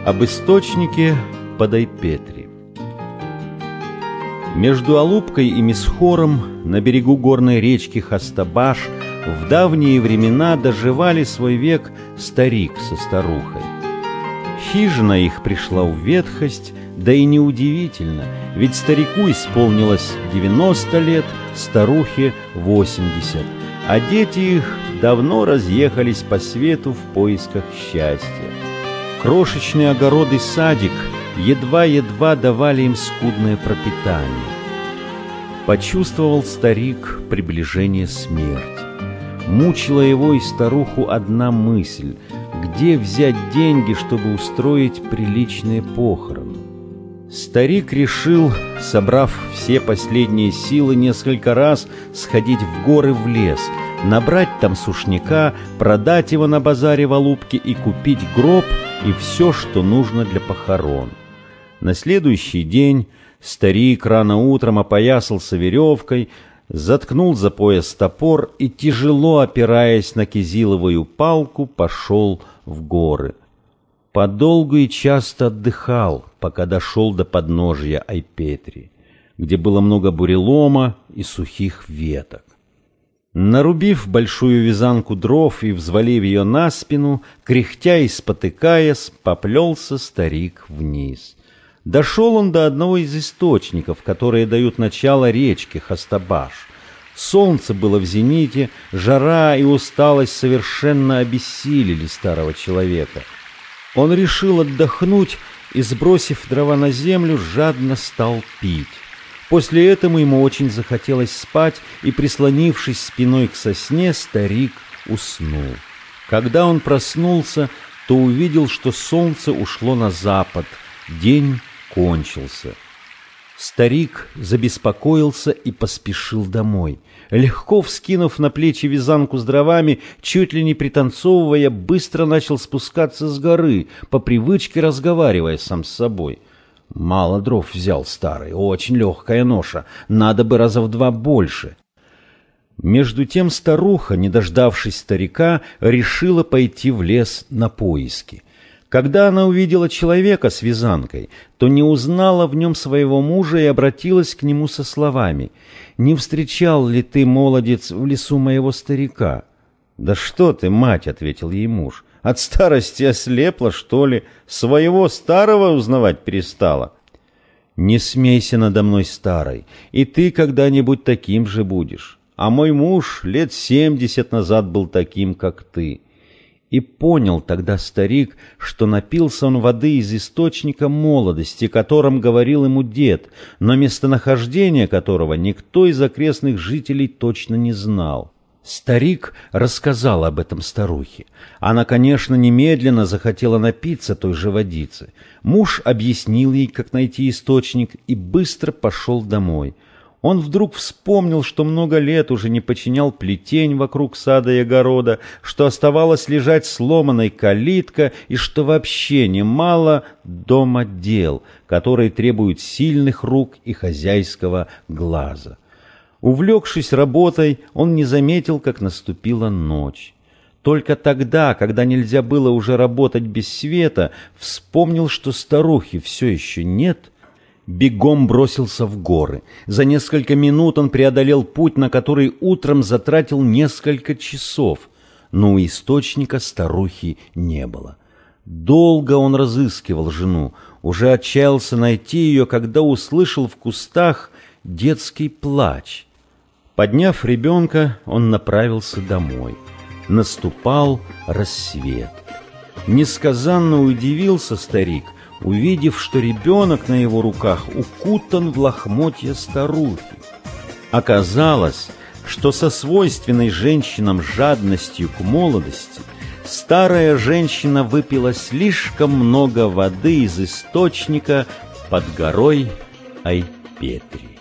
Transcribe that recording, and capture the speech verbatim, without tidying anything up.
Об источнике под Айпетри. Между Алупкой и Мисхором на берегу горной речки Хастабаш в давние времена доживали свой век старик со старухой. Хижина их пришла в ветхость, да и неудивительно, ведь старику исполнилось девяносто лет, старухе восемьдесят, а дети их давно разъехались по свету в поисках счастья. Крошечный огород и садик едва-едва давали им скудное пропитание. Почувствовал старик приближение смерти. Мучила его и старуху одна мысль: где взять деньги, чтобы устроить приличные похороны? Старик решил, собрав все последние силы, несколько раз сходить в горы, в лес, набрать там сушняка, продать его на базаре в Алупке и купить гроб и все, что нужно для похорон. На следующий день старик рано утром опоясался веревкой, заткнул за пояс топор и, тяжело опираясь на кизиловую палку, пошел в горы. Подолгу и часто отдыхал, пока дошел до подножия Айпетри, где было много бурелома и сухих веток. Нарубив большую вязанку дров и взвалив ее на спину, кряхтя и спотыкаясь, поплелся старик вниз. Дошел он до одного из источников, которые дают начало речке Хастабаш. Солнце было в зените, жара и усталость совершенно обессилили старого человека. Он решил отдохнуть и, сбросив дрова на землю, жадно стал пить. После этого ему очень захотелось спать, и, прислонившись спиной к сосне, старик уснул. Когда он проснулся, то увидел, что солнце ушло на запад, день кончился. Старик забеспокоился и поспешил домой. Легко вскинув на плечи вязанку с дровами, чуть ли не пританцовывая, быстро начал спускаться с горы, по привычке разговаривая сам с собой. Мало дров взял старый, очень легкая ноша, надо бы раза в два больше. Между тем старуха, не дождавшись старика, решила пойти в лес на поиски. Когда она увидела человека с вязанкой, то не узнала в нем своего мужа и обратилась к нему со словами: «Не встречал ли ты, молодец, в лесу моего старика?» «Да что ты, мать!» — ответил ей муж. «От старости ослепла, что ли? Своего старого узнавать перестала?» «Не смейся надо мной, старой, и ты когда-нибудь таким же будешь. А мой муж лет семьдесят назад был таким, как ты». И понял тогда старик, что напился он воды из источника молодости, о котором говорил ему дед, но местонахождение которого никто из окрестных жителей точно не знал. Старик рассказал об этом старухе. Она, конечно, немедленно захотела напиться той же водицы. Муж объяснил ей, как найти источник, и быстро пошел домой. Он вдруг вспомнил, что много лет уже не починял плетень вокруг сада и огорода, что оставалась лежать сломанной калитка и что вообще немало дома дел, которые требуют сильных рук и хозяйского глаза. Увлекшись работой, он не заметил, как наступила ночь. Только тогда, когда нельзя было уже работать без света, вспомнил, что старухи все еще нет, бегом бросился в горы. За несколько минут он преодолел путь, на который утром затратил несколько часов, но у источника старухи не было. Долго он разыскивал жену, уже отчаялся найти ее, когда услышал в кустах детский плач. Подняв ребенка, он направился домой. Наступал рассвет. Несказанно удивился старик, увидев, что ребенок на его руках укутан в лохмотья старухи. Оказалось, что со свойственной женщинам жадностью к молодости старая женщина выпила слишком много воды из источника под горой Айпетри.